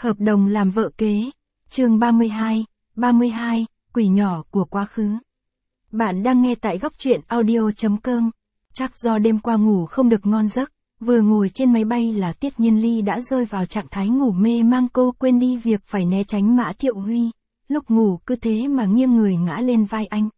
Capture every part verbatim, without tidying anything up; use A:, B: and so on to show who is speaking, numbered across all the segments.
A: Hợp đồng làm vợ kế. Chương ba mươi hai, ba mươi hai, quỷ nhỏ của quá khứ. Bạn đang nghe tại góc truyện audio chấm com. Chắc do đêm qua ngủ không được ngon giấc, vừa ngồi trên máy bay là Tiết Nhiên Ly đã rơi vào trạng thái ngủ mê mang, cô quên đi việc phải né tránh Mã Thiệu Huy. Lúc ngủ cứ thế mà nghiêng người ngã lên vai anh.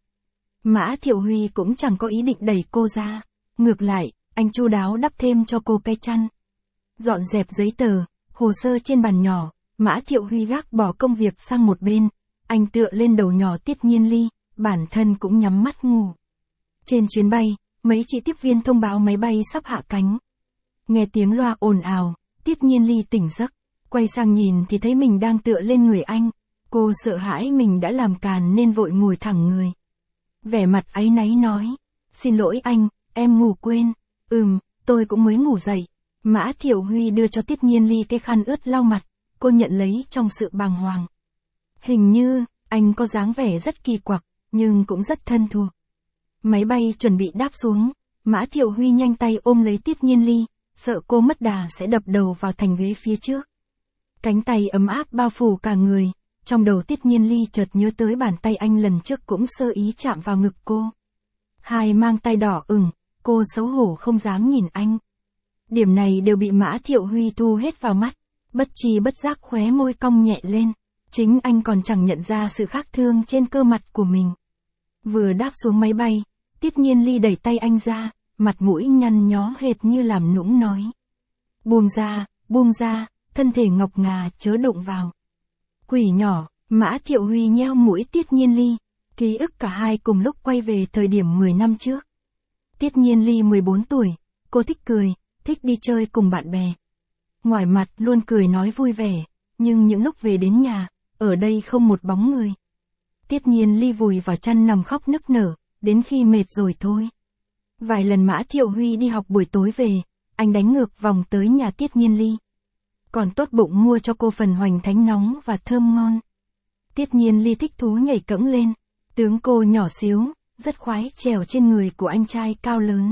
A: Mã Thiệu Huy cũng chẳng có ý định đẩy cô ra. Ngược lại, anh chu đáo đắp thêm cho cô cái chăn. Dọn dẹp giấy tờ, hồ sơ trên bàn nhỏ, Mã Thiệu Huy gác bỏ công việc sang một bên. Anh tựa lên đầu nhỏ Tiết Nhiên Ly, bản thân cũng nhắm mắt ngủ. Trên chuyến bay, mấy chị tiếp viên thông báo máy bay sắp hạ cánh. Nghe tiếng loa ồn ào, Tiết Nhiên Ly tỉnh giấc, quay sang nhìn thì thấy mình đang tựa lên người anh. Cô sợ hãi mình đã làm càn nên vội ngồi thẳng người. Vẻ mặt áy náy nói, xin lỗi anh, em ngủ quên. Ừm, tôi cũng mới ngủ dậy. Mã Thiệu Huy đưa cho Tiết Nhiên Ly cái khăn ướt lau mặt, cô nhận lấy trong sự bàng hoàng. Hình như, anh có dáng vẻ rất kỳ quặc, nhưng cũng rất thân thuộc. Máy bay chuẩn bị đáp xuống, Mã Thiệu Huy nhanh tay ôm lấy Tiết Nhiên Ly, sợ cô mất đà sẽ đập đầu vào thành ghế phía trước. Cánh tay ấm áp bao phủ cả người, trong đầu Tiết Nhiên Ly chợt nhớ tới bàn tay anh lần trước cũng sơ ý chạm vào ngực cô. Hai mang tay đỏ ửng, cô xấu hổ không dám nhìn anh. Điểm này đều bị Mã Thiệu Huy thu hết vào mắt, bất tri bất giác khóe môi cong nhẹ lên. Chính anh còn chẳng nhận ra sự khác thường trên cơ mặt của mình. Vừa đáp xuống máy bay, Tiết Nhiên Ly đẩy tay anh ra, mặt mũi nhăn nhó hệt như làm nũng nói. Buông ra, buông ra, thân thể ngọc ngà chớ đụng vào. Quỷ nhỏ, Mã Thiệu Huy nheo mũi Tiết Nhiên Ly, ký ức cả hai cùng lúc quay về thời điểm mười năm trước. Tiết Nhiên Ly mười bốn tuổi, cô thích cười, thích đi chơi cùng bạn bè. Ngoài mặt luôn cười nói vui vẻ, nhưng những lúc về đến nhà, ở đây không một bóng người. Tiết Nhiên Ly vùi vào chăn nằm khóc nức nở, đến khi mệt rồi thôi. Vài lần Mã Thiệu Huy đi học buổi tối về, anh đánh ngược vòng tới nhà Tiết Nhiên Ly. Còn tốt bụng mua cho cô phần hoành thánh nóng và thơm ngon. Tiết Nhiên Ly thích thú nhảy cẫng lên, tướng cô nhỏ xíu, rất khoái trèo trên người của anh trai cao lớn.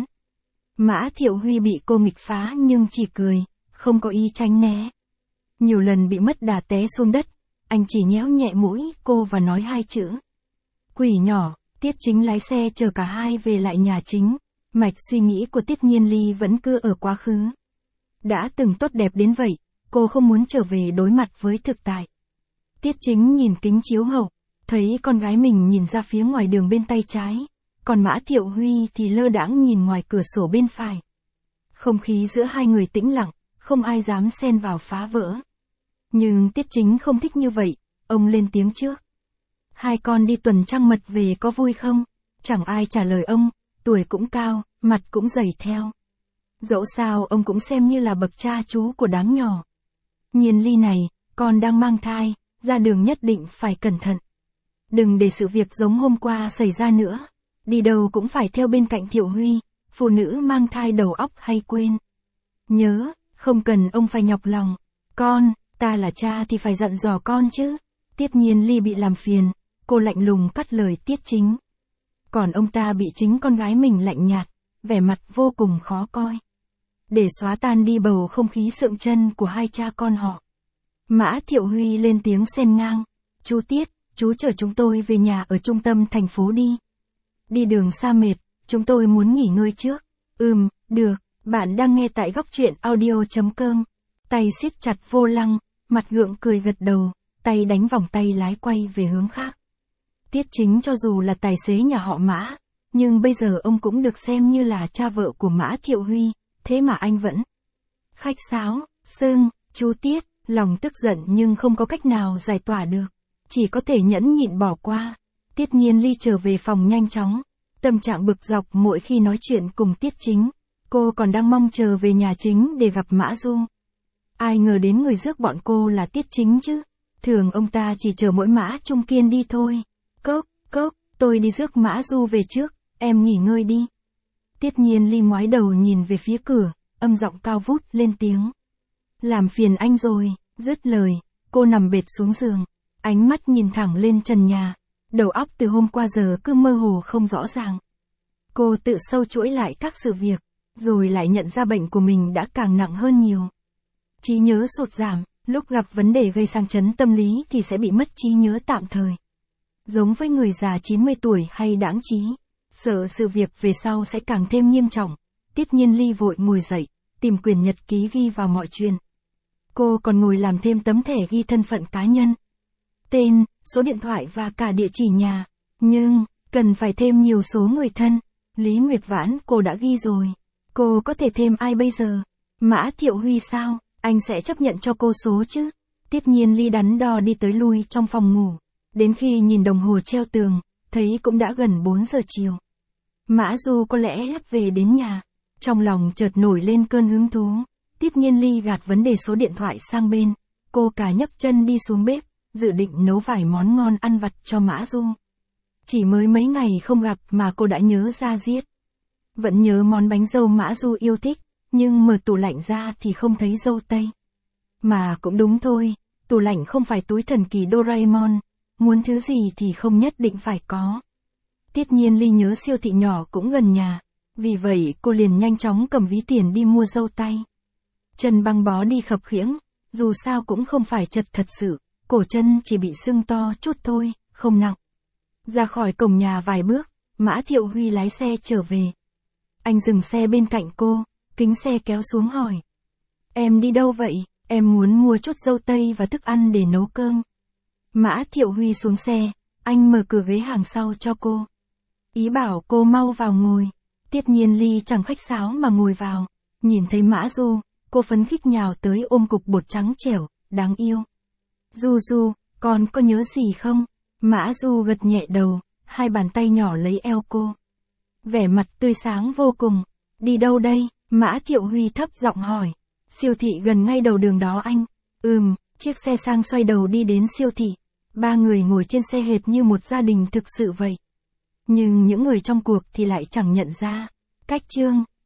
A: Mã Thiệu Huy bị cô nghịch phá nhưng chỉ cười, không có ý tránh né. Nhiều lần bị mất đà té xuống đất, anh chỉ nhéo nhẹ mũi cô và nói hai chữ. Quỷ nhỏ. Tiết Chính lái xe chờ cả hai về lại nhà chính. Mạch suy nghĩ của Tiết Nhiên Ly vẫn cứ ở quá khứ. Đã từng tốt đẹp đến vậy, cô không muốn trở về đối mặt với thực tại. Tiết Chính nhìn kính chiếu hậu, thấy con gái mình nhìn ra phía ngoài đường bên tay trái, còn Mã Thiệu Huy thì lơ đãng nhìn ngoài cửa sổ bên phải. Không khí giữa hai người tĩnh lặng, không ai dám xen vào phá vỡ. Nhưng Tiết Chính không thích như vậy, ông lên tiếng trước. Hai con đi tuần trăng mật về có vui không? Chẳng ai trả lời ông, tuổi cũng cao, mặt cũng dày theo. Dẫu sao ông cũng xem như là bậc cha chú của đám nhỏ. Nhiên Ly này, con đang mang thai, ra đường nhất định phải cẩn thận. Đừng để sự việc giống hôm qua xảy ra nữa. Đi đâu cũng phải theo bên cạnh Thiệu Huy, phụ nữ mang thai đầu óc hay quên. Nhớ, không cần ông phải nhọc lòng. Con, ta là cha thì phải dặn dò con chứ. Tiết Nhiên Ly bị làm phiền, cô lạnh lùng cắt lời Tiết Chính. Còn ông ta bị chính con gái mình lạnh nhạt, vẻ mặt vô cùng khó coi. Để xóa tan đi bầu không khí sượng chân của hai cha con họ, Mã Thiệu Huy lên tiếng xen ngang. Chú Tiết, chú chở chúng tôi về nhà ở trung tâm thành phố đi. Đi đường xa mệt, chúng tôi muốn nghỉ ngơi trước. Ừm, được, bạn đang nghe tại góc truyện audio chấm com. Tay siết chặt vô lăng, mặt gượng cười gật đầu, tay đánh vòng tay lái quay về hướng khác. Tiết Chính cho dù là tài xế nhà họ Mã, nhưng bây giờ ông cũng được xem như là cha vợ của Mã Thiệu Huy, thế mà anh vẫn khách sáo, xưng, chú Tiết, lòng tức giận nhưng không có cách nào giải tỏa được, chỉ có thể nhẫn nhịn bỏ qua. Tiết Nhiên Ly trở về phòng nhanh chóng, tâm trạng bực dọc mỗi khi nói chuyện cùng Tiết Chính, cô còn đang mong chờ về nhà chính để gặp Mã Du. Ai ngờ đến người rước bọn cô là Tiết Chính chứ, thường ông ta chỉ chờ mỗi Mã Trung Kiên đi thôi. Cốc, cốc, tôi đi rước Mã Du về trước, em nghỉ ngơi đi. Tiết Nhiên Ly ngoái đầu nhìn về phía cửa, âm giọng cao vút lên tiếng. Làm phiền anh rồi, dứt lời, cô nằm bệt xuống giường, ánh mắt nhìn thẳng lên trần nhà, đầu óc từ hôm qua giờ cứ mơ hồ không rõ ràng. Cô tự sâu chuỗi lại các sự việc, rồi lại nhận ra bệnh của mình đã càng nặng hơn nhiều. Trí nhớ sụt giảm, Lúc gặp vấn đề gây sang chấn tâm lý thì sẽ bị mất trí nhớ tạm thời. Giống với người già chín mươi tuổi hay đãng trí, sợ sự việc về sau sẽ càng thêm nghiêm trọng. Tiết Nhiên Ly vội ngồi dậy, tìm quyển nhật ký ghi vào mọi chuyện. Cô còn ngồi làm thêm tấm thẻ ghi thân phận cá nhân, tên, số điện thoại và cả địa chỉ nhà. Nhưng, cần phải thêm nhiều số người thân. Lý Nguyệt Vãn cô đã ghi rồi. Cô có thể thêm ai bây giờ? Mã Thiệu Huy sao? Anh sẽ chấp nhận cho cô số chứ? Tiết Nhiên Ly đắn đo đi tới lui trong phòng ngủ. Đến khi nhìn đồng hồ treo tường, thấy cũng đã gần bốn giờ chiều. Mã Du có lẽ sắp về đến nhà. Trong lòng chợt nổi lên cơn hứng thú. Tiết Nhiên Ly gạt vấn đề số điện thoại sang bên. Cô cả nhấc chân đi xuống bếp, dự định nấu vài món ngon ăn vặt cho Mã Du. Chỉ mới mấy ngày không gặp mà cô đã nhớ ra giết. Vẫn nhớ món bánh dâu Mã Du yêu thích, nhưng mở tủ lạnh ra thì không thấy dâu tây. Mà cũng đúng thôi, tủ lạnh không phải túi thần kỳ Doraemon, muốn thứ gì thì không nhất định phải có. Tiết Nhiên Ly nhớ siêu thị nhỏ cũng gần nhà, vì vậy cô liền nhanh chóng cầm ví tiền đi mua dâu tây. Chân băng bó đi khập khiễng, dù sao cũng không phải chật thật sự, cổ chân chỉ bị sưng to chút thôi, không nặng. Ra khỏi cổng nhà vài bước, Mã Thiệu Huy lái xe trở về. Anh dừng xe bên cạnh cô, kính xe kéo xuống hỏi. Em đi đâu vậy? Em muốn mua chút dâu tây và thức ăn để nấu cơm. Mã Thiệu Huy xuống xe, anh mở cửa ghế hàng sau cho cô. Ý bảo cô mau vào ngồi. Tiết Nhiên Ly chẳng khách sáo mà ngồi vào. Nhìn thấy Mã Du, cô phấn khích nhào tới ôm cục bột trắng trẻo, đáng yêu. Du Du, con có nhớ gì không? Mã Du gật nhẹ đầu, hai bàn tay nhỏ lấy eo cô. Vẻ mặt tươi sáng vô cùng. Đi đâu đây? Mã Thiệu Huy thấp giọng hỏi. Siêu thị gần ngay đầu đường đó anh. Ừm, chiếc xe sang xoay đầu đi đến siêu thị. Ba người ngồi trên xe hệt như một gia đình thực sự vậy. Nhưng những người trong cuộc thì lại chẳng nhận ra. Cách chương